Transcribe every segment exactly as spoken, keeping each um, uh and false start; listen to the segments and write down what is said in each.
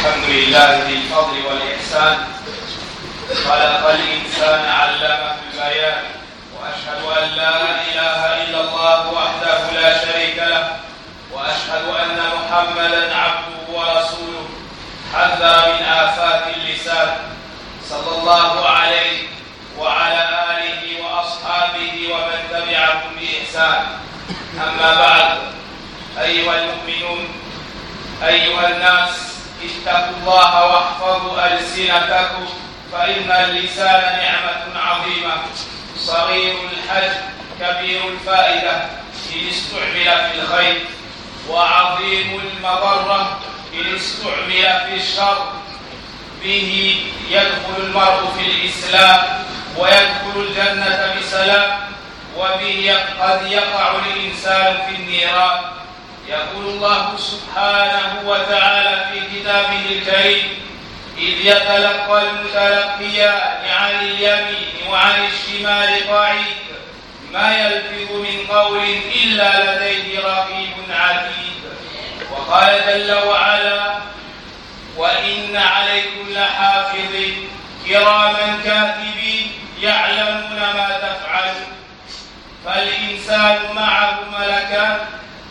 الحمد لله ذي الفضل والإحسان، خلق الإنسان علمه البيان، وأشهد أن لا إله إلا الله وحده لا شريك له، وأشهد أن محمدا عبده ورسوله حذر من آفات اللسان، صلى الله عليه وعلى آله وأصحابه ومن تبعهم بإحسان. أما بعد، أيها المؤمنون، أيها الناس، اتقوا الله واحفظوا ألسنتكم، فإن اللسان نعمة عظيمة، صغير الحجم كبير الفائدة إن استعمل في الخير، وعظيم المضرة إن استعمل في الشر. به يدخل المرء في الإسلام ويدخل الجنة بسلام، وبه قد يقع الإنسان في النيران. يقول الله سبحانه وتعالى في كتابه الكريم: إذ يتلقى المتلقيان عن اليمين وعن الشمال قعيد، ما يلفظ من قول إلا لديه رقيب عتيد. وقال جل وعلا: وإن عليكم لحافظين كراما كاتبين يعلمون ما تفعلون. فالإنسان معه ملكان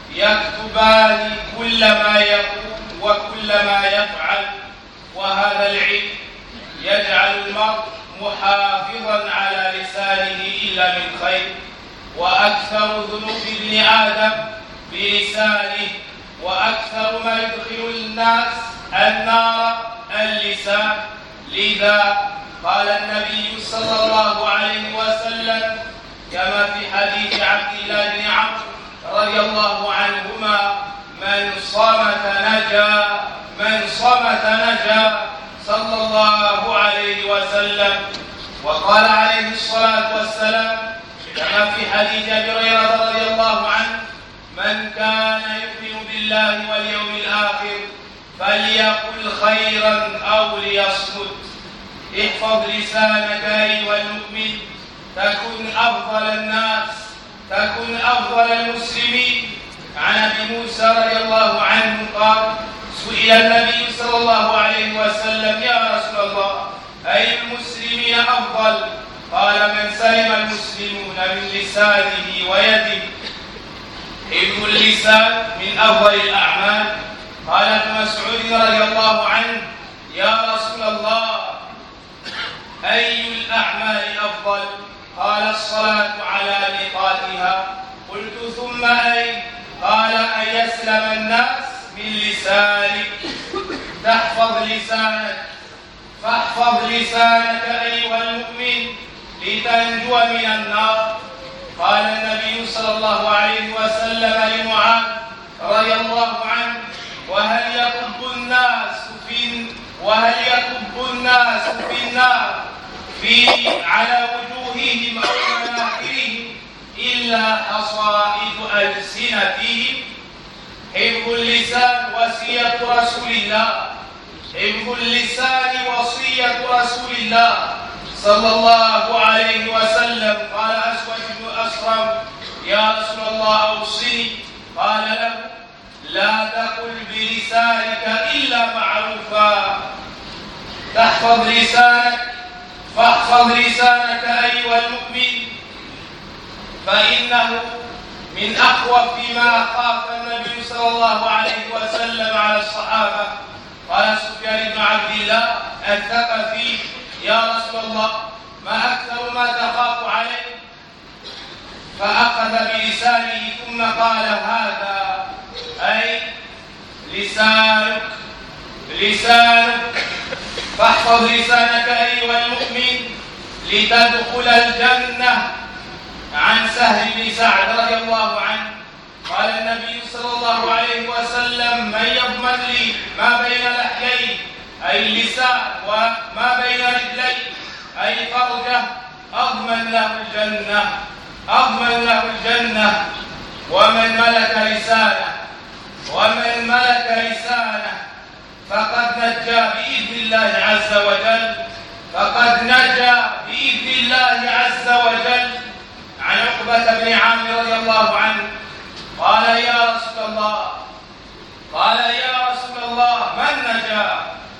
يكتبان كل ما يقول وكل ما يفعل، وهذا العلم يجعل المرء محافظا على لسانه إلا من خير. وأكثر ذنوب ابن آدم بلسانه، وأكثر ما يدخل الناس النار اللسان. لذا قال النبي صلى الله عليه وسلم كما في حديث عبد الله بن عمرو رضي الله عنهما: من صمت نجا، من صمت نجا، صلى الله عليه وسلم. وقال عليه الصلاة والسلام كما في حديث أبي هريرة رضي الله عنه: من كان يؤمن بالله واليوم الآخر فليقل خيرا أو ليصمت. احفظ لسانك أيها المؤمن، تكن أفضل الناس، تكن أفضل المسلمين. عن أبي موسى رضي الله عنه قال: سئل النبي صلى الله عليه وسلم: يا رسول الله، أي المسلمين أفضل؟ قال: من سلم المسلمون من لسانه ويده. حفظ اللسان من أفضل الأعمال. قال ابن مسعود رضي الله عنه: يا رسول الله، أي الأعمال أفضل؟ قال: الصلاة على ميقاتها. قلت: ثم أي؟ قال: أن يسلم الناس من لسانك. تحفظ لسانك، فاحفظ لسانك أيها المؤمن لتنجو من النار. قال النبي صلى الله عليه وسلم لمعاذ رضي الله عنه: وهل يكب الناس في وهل يكب الناس في النار في على وجوههم أو مناخرهم إلا حصائد ألسنتهم؟ حفظ اللسان وصية رسول الله، حفظ اللسان وصية رسول الله صلى الله عليه وسلم. قال أسود بن أسرم: يا رسول الله أوصني. قال له: لا تقل بلسانك إلا معروفا. تحفظ لسانك، فاحفظ لسانك أيها المؤمن، فإنه من أخوف ما خاف النبي صلى الله عليه وسلم على الصحابة. قال سفيان بن عبد الله الثقفي: يا رسول الله، ما أكثر ما تخاف عليه؟ فأخذ بلسانه ثم قال: هذا، أي لسانك، لسانك. فاحفظ لسانك أيها المؤمن لتدخل الجنة. عن سهل بن سعد رضي الله عنه قال النبي صلى الله عليه وسلم: من يضمن لي ما بين لحيي، أي اللسان، وما بين رجلي، أي فرجه، أضمن له الجنة، أضمن له الجنة. ومن ملك لسانه، ومن ملك لسانه فقد نجا بإذن الله عز وجل، فقد نجا بإذن الله عز وجل. عن عقبة بن عامر رضي الله عنه قال: يا رسول الله، قال: يا رسول الله، من نجا؟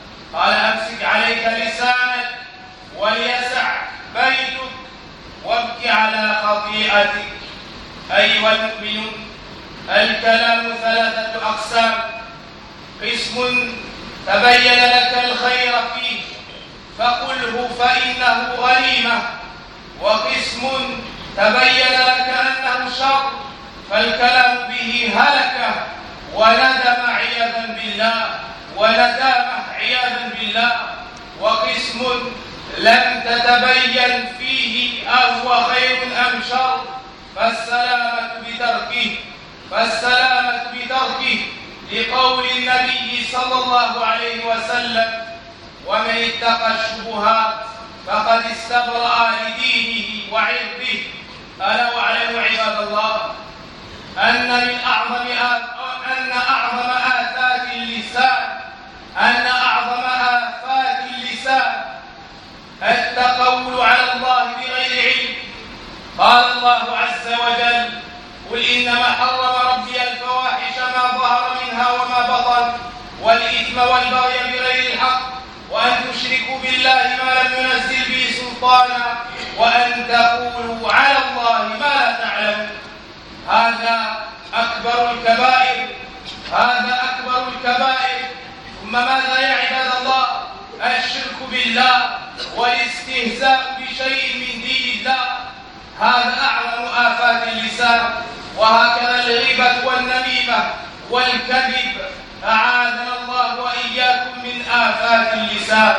لسانك وليسع بيتك وابك على خطيئتك. أيها المؤمنون، الكلام ثلاثة أقسام: قسم تبين لك الخير فيه فقله فإنه غنيمة، وقسم تبين لك أنه شر فالكلام به هلكة وندم عياذا بالله وندامة عياذا بالله، وقسم لم تتبين فيه أهو خير أم شر فالسلامة بتركه فالسلامة بتركه لقول النبي صلى الله عليه وسلم: ومن اتقى الشبهات فقد استبرأ لدينه وعرضه. ألا واعلموا عباد الله أن من أعظم أن أعظم آفات اللسان أن أعظم آفات اللسان التقول على الله بغير علم. قال الله عز وجل: قل إنما حرم ربي الفواحش ما ظهر منها وما بطن والإثم والبغي بغير الحق وأن تشركوا بالله ما لم ينزل به سلطانا وأن تقولوا على الله ما لا تعلمون. هذا أكبر الكبائر هذا أكبر الكبائر. ثم ماذا يا عباد الله؟ الشرك بالله والاستهزاء بشيء من دين الله. هذا أعظم آفات اللسان. وهكذا الغيبة والنميمة والكذب، أعاذنا الله وإياكم من آفات اللسان.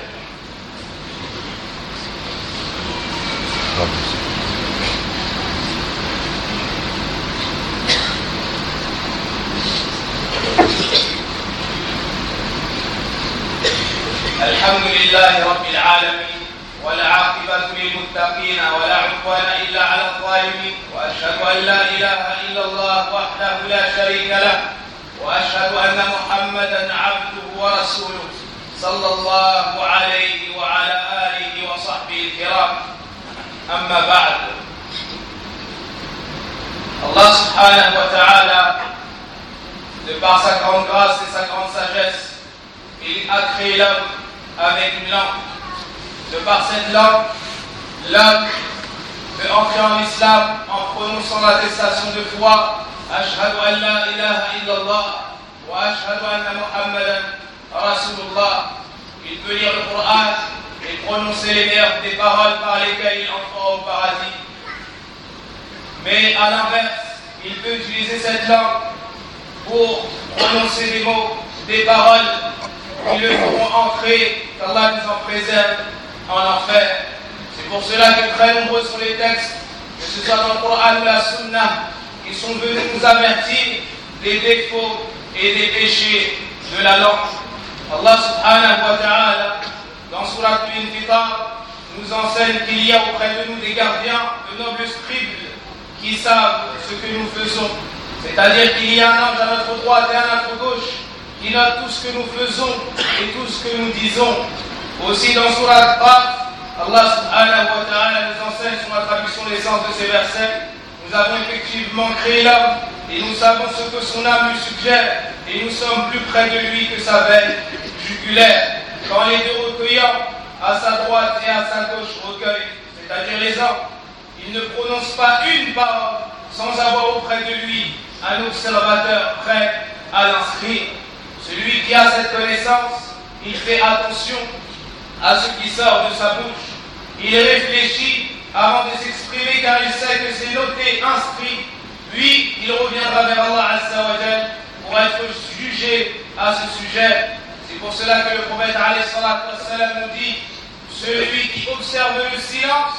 الحمد لله رب العالمين والعاقبة للمتقين ولا عدوان إلا على الظالمين، وأشهد أن لا إله إلا الله وحده لا شريك له، وأشهد أن محمدًا عبده ورسوله صلى الله عليه وعلى آله وصحبه الكرام. أما بعد، Allah subhanahu wa ta'ala, de par sa grande grâce et sa grande sagesse, il a créé l'homme avec une langue. De par cette langue, l'homme peut entrer en islam en prononçant l'attestation de foi: Ashhadu an la ilaha illallah wa ashhadu anna Muhammadan Rasulullah. Il peut lire le Coran et prononcer les meilleures des paroles par lesquelles il entrera au paradis. Mais à l'inverse, il peut utiliser cette langue pour prononcer des mots, des paroles qui le feront entrer, qu'Allah nous en préserve, en enfer. C'est pour cela que très nombreux sont les textes, que ce soit dans le Coran ou la Sunna, qui sont venus nous avertir des défauts et des péchés de la langue. Allah subhanahu wa ta'ala, dans Surat al-Infitar, nous enseigne qu'il y a auprès de nous des gardiens, de nobles scribes, qui savent ce que nous faisons. C'est-à-dire qu'il y a un ange à notre droite et à notre gauche, qui note tout ce que nous faisons et tout ce que nous disons. Aussi dans Surat Qaf, Allah subhanahu wa ta'ala nous enseigne sur la traduction des sens de ces versets: nous avons effectivement créé l'homme et nous savons ce que son âme lui suggère, et nous sommes plus près de lui que sa veine jugulaire. Quand les deux recueillants, à sa droite et à sa gauche, recueillent, c'est-à-dire les hommes, il ne prononce pas une parole sans avoir auprès de lui un observateur prêt à l'inscrire. Celui qui a cette connaissance, il fait attention à ce qui sort de sa bouche. Il réfléchit avant de s'exprimer, car il sait que c'est noté, inscrit. Puis il reviendra vers Allah Azza wa Jal pour être jugé à ce sujet. C'est pour cela que le prophète alayhi salatu wassalam nous dit: celui qui observe le silence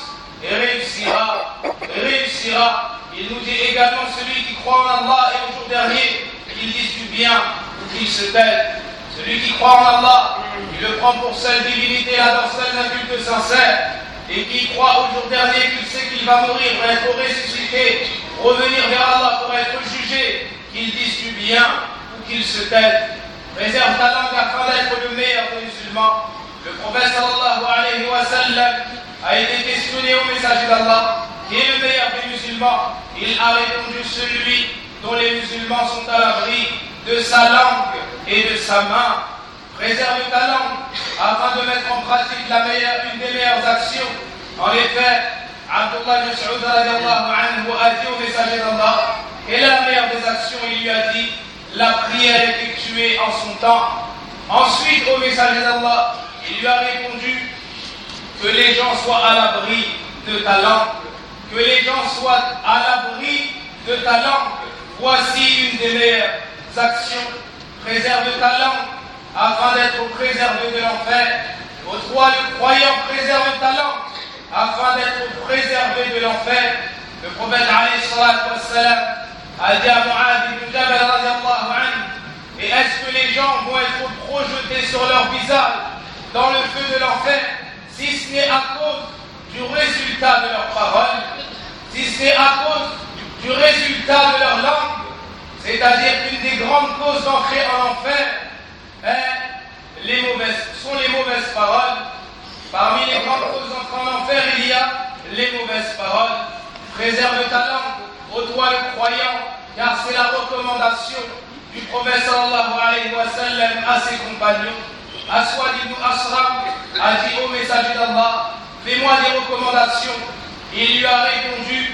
réussira, réussira. Il nous dit également: celui qui croit en Allah et au jour dernier, qu'il dise du bien ou qu'il se taise. Celui qui croit en Allah, il le prend pour seule divinité, la dorsale d'un culte sincère, et qui croit au jour dernier, qu'il sait qu'il va mourir pour être ressuscité, revenir vers Allah pour être jugé, qu'il dise du bien ou qu'il se taise. Préserve ta langue afin d'être le meilleur des musulmans. Le prophète sallallahu alayhi wa sallam a été questionné au messager d'Allah: qui est le meilleur des musulmans? Il a répondu: celui dont les musulmans sont à l'abri de sa langue et de sa main. Préserve ta langue afin de mettre en pratique la meilleure, une des meilleures actions. En effet, Abdullah ibn Mas'ud radiallahu anhu a dit au messager d'Allah, quelle est la meilleure des actions? Il lui a dit, la prière effectuée en son temps. Ensuite, au messager d'Allah, il lui a répondu que les gens soient à l'abri de ta langue, que les gens soient à l'abri de ta langue. Voici une des meilleures actions. Préserve ta langue afin d'être préservé de l'enfer. Ô toi, le croyant, préserve ta langue afin d'être préservé de l'enfer. Le prophète alayhi salatu wassalam a dit à Mu'adh ibn Jabal radiallahu anhu, et est-ce que les gens vont être projetés sur leur visage dans le feu de l'enfer, si ce n'est à cause du résultat de leurs paroles, si ce n'est à cause du résultat de leur langue, c'est-à-dire qu'une des grandes causes d'entrer en enfer est les mauvaises, sont les mauvaises paroles. Parmi les grandes causes d'entrer en enfer, il y a les mauvaises paroles. Préserve ta langue, ô toi le croyant, car c'est la recommandation du prophète sallallahu alayhi wa sallam à ses compagnons. Aswad ibn Asram a dit au messager d'Allah, fais-moi des recommandations. Il lui a répondu,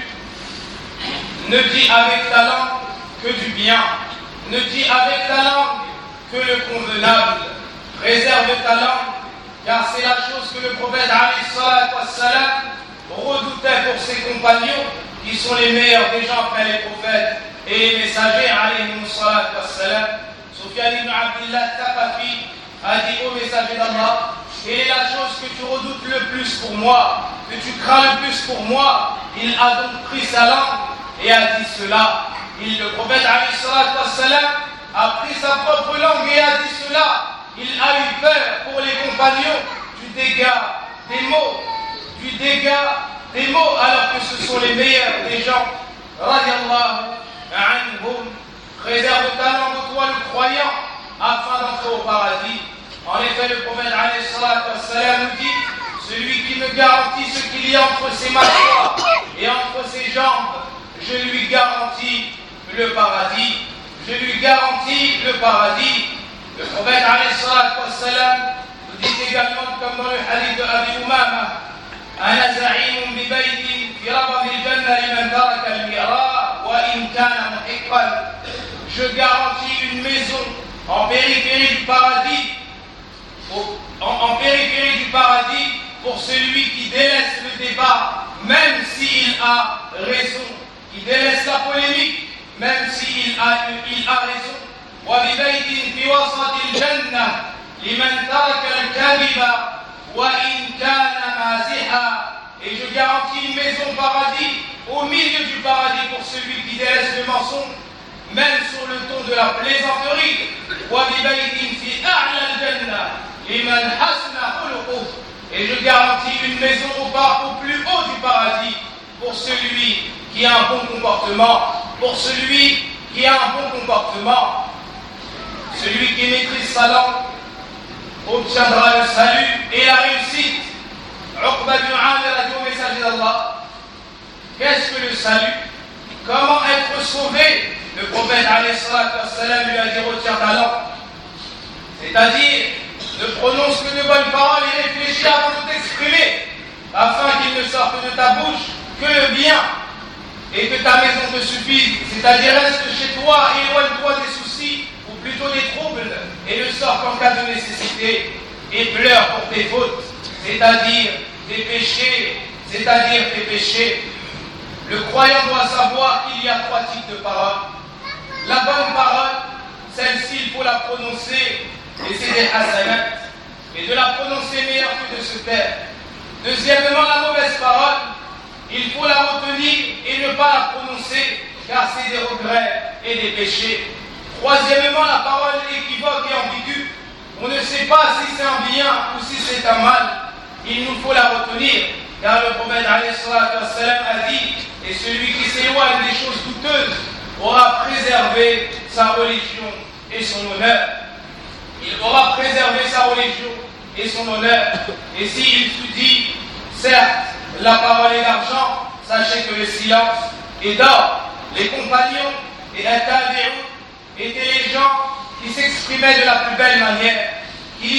ne dis avec ta langue que du bien, ne dis avec ta langue que le convenable. Préserve ta langue, car c'est la chose que le prophète alayhi salatu wassalam redoutait pour ses compagnons, qui sont les meilleurs des gens après les prophètes et les messagers alayhi salatu wassalam. Sufyan ibn Abdillah Thaqafi a dit au messager d'Allah, quelle est la chose que tu redoutes le plus pour moi, que tu crains le plus pour moi? Il a donc pris sa langue et a dit cela. Il, le prophète alayhi salatu wassalam a pris sa propre langue et a dit cela. Il a eu peur pour les compagnons du dégât des mots, du dégât des mots, alors que ce sont les meilleurs des gens. Radiallahu anhum. Préserve ta langue, toi le croyant, afin d'entrer au paradis. En effet, le prophète alayhi salatu wassalam nous dit, celui qui me garantit ce qu'il y a entre ses mâchoires et entre ses jambes, je lui garantis le paradis. Je lui garantis le paradis. Le prophète alayhi salatu wassalam nous dit également, comme dans le hadith de Abi Umama, أنا زعيم ببيت في ربض الجنة لمن ترك المراء وإن كان محقا. Je garantis une maison en périphérie du paradis, en, en périphérie du paradis pour celui qui délaisse le débat, même s'il a raison, qui délaisse la polémique, même s'il a, il a raison. وببيت في وسط الجنة لمن ترك الكذب وإن كان مازحا. Et je garantis une maison au paradis, au milieu du paradis pour celui qui délaisse le mensonge, même sur le ton de la plaisanterie. Et je garantis une maison au, bar, au plus haut du paradis pour celui qui a un bon comportement, pour celui qui a un bon comportement. Celui qui maîtrise sa langue obtiendra le salut et la réussite. Uqba ibn Amir a dit au messager d'Allah, qu'est-ce que le salut? Comment être sauvé? Le prophète alayhi salatu wassalam lui a dit, retiens ta langue. C'est-à-dire, ne prononce que de bonnes paroles et réfléchis avant de t'exprimer, afin qu'il ne sorte de ta bouche que le bien et que ta maison te suffise. C'est-à-dire, reste chez toi, éloigne-toi des soucis, ou plutôt des troubles, et ne sors qu'en cas de nécessité, et pleure pour tes fautes, c'est-à-dire tes péchés, c'est-à-dire tes péchés. Le croyant doit savoir qu'il y a trois types de paroles. La bonne parole, celle-ci, il faut la prononcer, et c'est des hasanat, et de la prononcer meilleur que de se taire. Deuxièmement, la mauvaise parole, il faut la retenir et ne pas la prononcer, car c'est des regrets et des péchés. Troisièmement, la parole équivoque et ambiguë. On ne sait pas si c'est un bien ou si c'est un mal. Il nous faut la retenir, car le prophète alayhi salatu wassalam a dit, et celui qui s'éloigne des choses douteuses aura préservé sa religion et son honneur. Il aura préservé sa religion et son honneur. Et s'il se dit, certes, la parole est d'argent, sachez que le silence est d'or. Les compagnons et At-Tabi'un étaient les gens qui s'exprimaient de la plus belle manière, qui lisaient le plus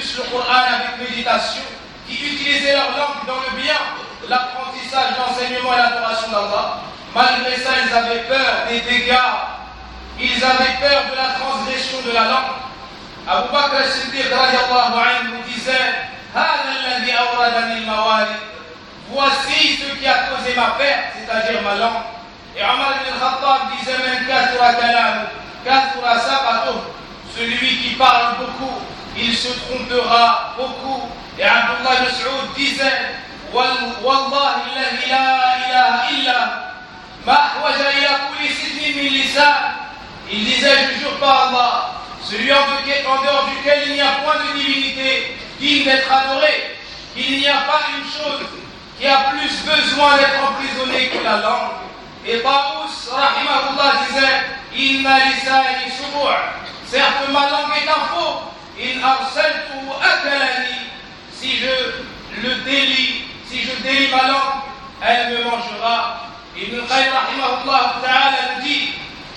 plus le Coran avec méditation, qui utilisaient leur langue dans le bien, l'apprentissage, l'enseignement et l'adoration d'Allah. Malgré ça, ils avaient peur des dégâts, ils avaient peur de la transgression de la langue. Abu Bakr as-Siddiq radiallahu anhu disait Hada alladhi awradani al-mawali. Voici ce qui a causé ma perte, c'est-à-dire ma langue. Et Omar ibn al-Khattab disait même kathura kalamu, kathura sabatuh. Celui qui parle beaucoup, il se trompera beaucoup. Et Abdullah ibn Mas'ud disait Wallahi alladhi la ilaha illa ma ahwaja ila kulli sidrin min lisan. Il disait, je jure par Allah, celui en dehors duquel il n'y a point de divinité digne d'être adoré, qu'il n'y a pas une chose qui a plus besoin d'être emprisonnée que la langue. Et Taous, rahimahullah, disait, Inna lisani subu', certes ma langue est un faux, in arsaltu akalani, si je le délie, si je délie ma langue, elle me mangera. Ibn al-Qayyim rahimahullah ta'ala nous dit,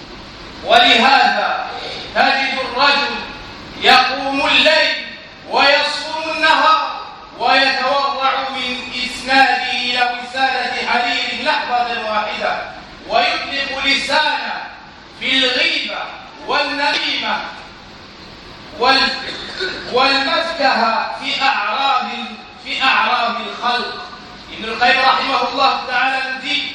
ولهذا تجد الرجل يقوم الليل ويصوم النهار ويتورع من إسناده إلى وسادة حرير لحظة واحدة ويطلق لسانه في الغيبة والنميمة والمفكهة في أعراض في أعراض الخلق. Ibn al-Qayyim rahimahullah ta'ala nous dit,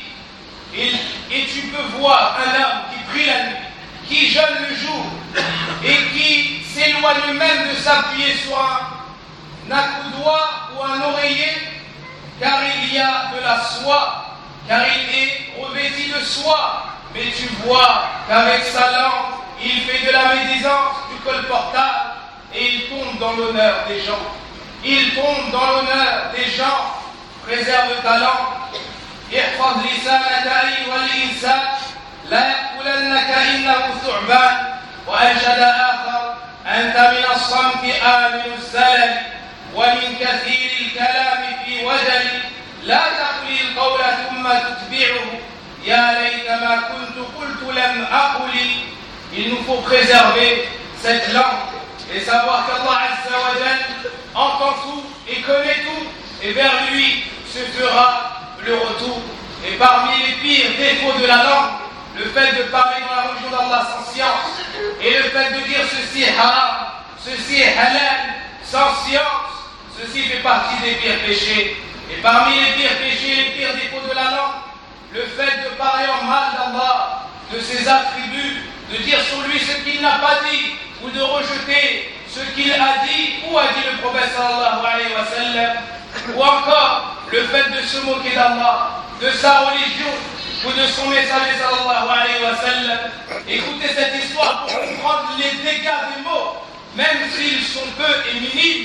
et tu peux voir un homme qui prie la nuit, qui jeûne le jour et qui s'éloigne même de s'appuyer sur un accoudoir ou un oreiller, car il y a de la soie, car il est revêtu de soie. Mais tu vois qu'avec sa langue, il fait de la médisance, du colportage, et il tombe dans l'honneur des gens. Il tombe dans l'honneur des gens. Préserve ta langue. احفظ لسانك أيها الإنسان لا يقولنك إنه ثعبان. وأنشد آخر أنت من الصمت آمن الزلل ومن كثير الكلام في وجل لا تقل القول ثم تتبعه يا ليت ما كنت قلت لم أقل. Il nous faut préserver cette langue et savoir qu'Allah Azza wa Jal entend tout et connaît tout, et vers lui se fera le retour. Et parmi les pires défauts de la langue, le fait de parler dans la religion d'Allah sans science, et le fait de dire ceci est haram, ceci est halal, sans science, ceci fait partie des pires péchés. Et parmi les pires péchés, les pires défauts de la langue, le fait de parler en mal d'Allah, de ses attributs, de dire sur lui ce qu'il n'a pas dit, ou de rejeter ce qu'il a dit, ou a dit le prophète sallallahu alayhi wa sallam, ou encore le fait de se moquer d'Allah, de sa religion, ou de son messager sallallahu alayhi wa sallam. Écoutez cette histoire pour comprendre les dégâts des mots, même s'ils sont peu et minimes.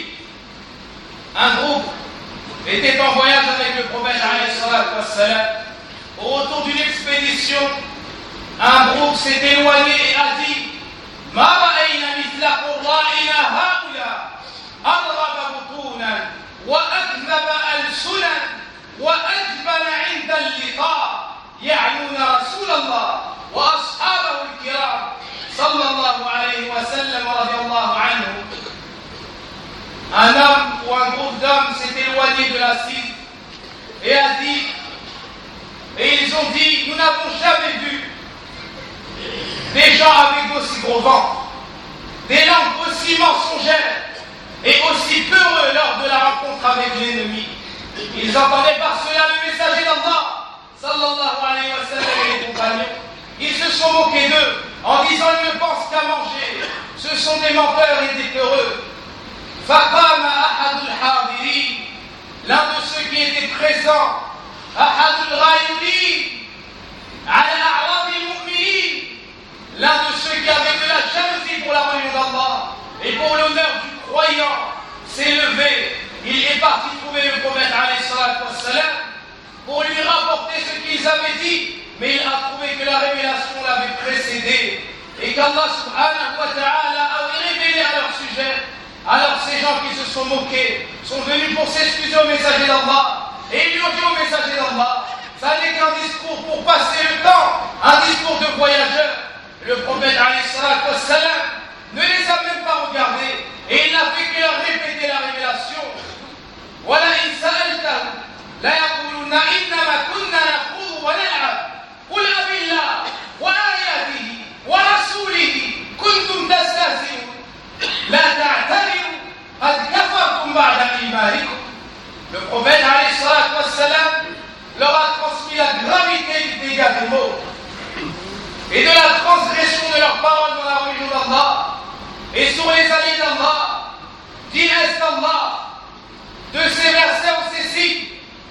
Un groupe était en voyage avec le prophète alayhi salatu wa sallam. Au retour d'une expédition, un groupe s'est éloigné et a dit Ma ra'ayna mithla qurra'ina ha'ula adraba butunan wa akdhaba al-sunan wa ajbana 'inda al-liqa ya'nuna Rasulallah wa ashabahu al-kiram sallallahu alayhi wa sallam radiyallahu anhu. Un homme ou un groupe d'hommes s'est éloigné de la cible et a dit, et ils ont dit, nous n'avons jamais vu des gens avec d'aussi gros ventres, des langues aussi mensongères et aussi peureux lors de la rencontre avec l'ennemi. Ils entendaient par cela le messager d'Allah, sallallahu alayhi wa sallam, et les compagnons. Ils se sont moqués d'eux en disant ils ne pensent qu'à manger, ce sont des menteurs et des peureux. فقام أحد الحاضرين, l'un de ceux qui étaient présents, أحد الغايرين على أعراض المؤمنين, l'un de ceux qui avaient de la jalousie pour la religion d'Allah et pour l'honneur du croyant, s'est levé. Il est parti trouver le prophète alayhi salatu wa salam pour lui rapporter ce qu'ils avaient dit, mais il a trouvé que la révélation l'avait précédé et qu'Allah subhanahu wa ta'ala avait révélé à leur sujet. Alors ces gens qui se sont moqués sont venus pour s'excuser au messager d'Allah, et ils lui ont dit au messager d'Allah, ça n'est qu'un discours pour passer le temps, un discours de voyageur. Le prophète alayhi salatu wa salam ne les a même pas regardés, et il n'a fait que leur répéter Le prophète alayhi salatu wassalam leur a transmis la gravité du dégât des mots et de la transgression de leurs paroles dans la religion d'Allah et sur les alliés d'Allah, d'Inès d'Allah, de ses versets ou ses signes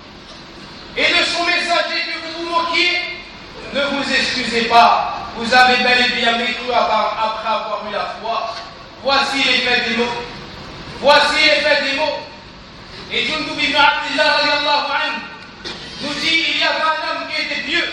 et de son messager que vous vous moquiez. Ne vous excusez pas, vous avez bel et bien vécu après avoir eu la foi. Voici l'effet des mots. Voici l'effet des mots. Et Jundub ibn Abdillah radiallahu anhu nous dit il y avait un homme qui était pieux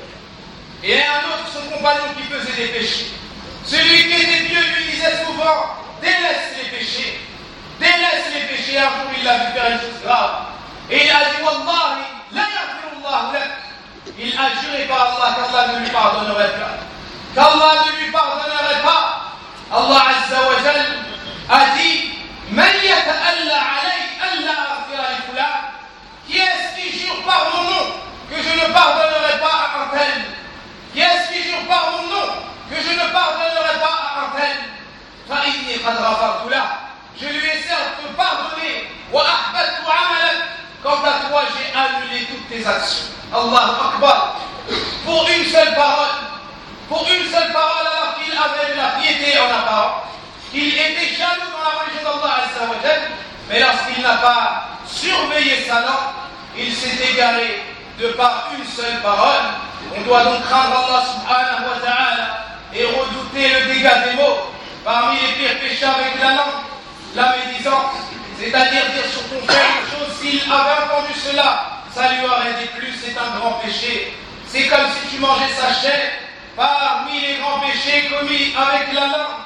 et un autre, son compagnon, qui faisait des péchés. Celui qui était pieux lui disait souvent délaisse les péchés, délaisse les péchés. Un jour il l'a vu faire une chose grave et il a dit Wallahi la yaghfirullahu lak. Il a juré par Allah qu'Allah ne lui pardonnerait pas, qu'Allah ne lui pardonnerait pas. Allah Azza wa Jal a dit Man yata'alla alayk alla aghfira li fulan. Qui est-ce qui jure par mon nom que je ne pardonnerai pas à un tel? Qui est-ce qui jure par mon nom que je ne pardonnerai pas à un tel? Fa inni qad ghafartu lahu. Je lui ai certes pardonné. Wa ahbattu amalak. Quant à toi, j'ai annulé toutes tes actions. Allahu Akbar. Pour une seule parole, pour une seule parole, alors qu'il avait de la piété en apparence, qu'il était jaloux dans la religion d'Allah Azza wa Jal, mais lorsqu'il n'a pas surveillé sa langue, il s'est égaré de par une seule parole. On doit donc craindre Allah subhanahu wa ta'ala et redouter le dégât des mots. Parmi les pires péchés avec la langue, la médisance, c'est-à-dire dire sur ton frère une chose, s'il avait entendu cela, ça lui aurait dit plus, c'est un grand péché. C'est comme si tu mangeais sa chair. Parmi les grands péchés commis avec la langue,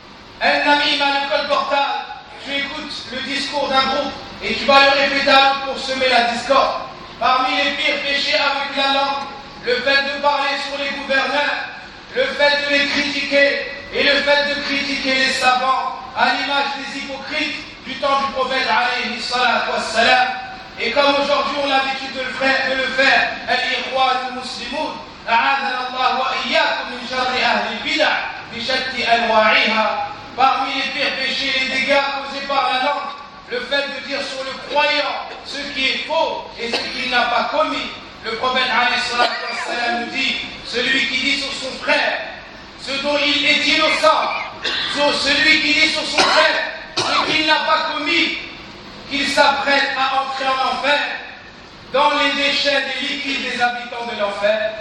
un ami m'a le colportage. Tu écoutes le discours d'un groupe et tu vas le répéter à l'autre pour semer la discorde. Parmi les pires péchés avec la langue, le fait de parler sur les gouverneurs, le fait de les critiquer et le fait de critiquer les savants à l'image des hypocrites du temps du prophète alayhi salatu wassalam. Et comme aujourd'hui on a l'habitude de le faire, de le faire, al-ikhwan al-muslimoun, a'adana Allah wa iyyakum min sharri ahli al-bid'ah bi shatti anwa'iha. Parmi les pires péchés, les dégâts causés par la langue, le fait de dire sur le croyant ce qui est faux et ce qu'il n'a pas commis. Le prophète alayhi salatu wassalam nous dit, celui qui dit sur son frère ce dont il est innocent, sur celui qui dit sur son frère ce qu'il n'a pas commis, qu'il s'apprête à entrer en enfer, dans les déchets des liquides des habitants de l'enfer.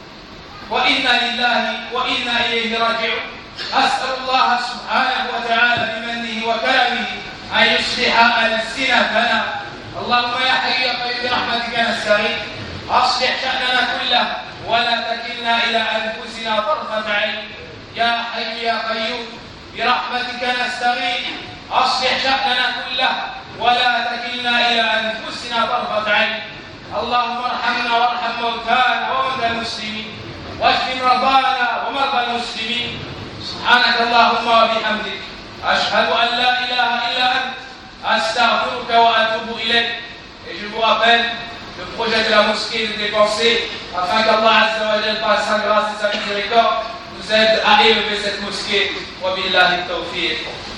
Wa inna lillahi wa inna ilayhi raji'un. أسأل الله سبحانه وتعالى بمنه وكرمه أن يصلح ألسنتنا. اللهم يا حي يا قيوم برحمتك نستغيث أصلح شأننا كله ولا تكلنا إلى أنفسنا طرفة عين. يا حي يا قيوم برحمتك نستغيث أصلح شأننا كله ولا تكلنا إلى أنفسنا طرفة عين. اللهم ارحمنا وارحم موتانا وموتى المسلمين واشف مرضانا ومرضى المسلمين. سبحانك اللهم وبحمدك أشهد أن لا إله إلا أنت أستغفرك وأتوب إليك. Et je vous rappelle le projet de la mosquée de dépenser afin qu'Allah Azza wa Jal par sa grâce et sa miséricorde nous aide à élever cette mosquée. Wa billahi tawfiq.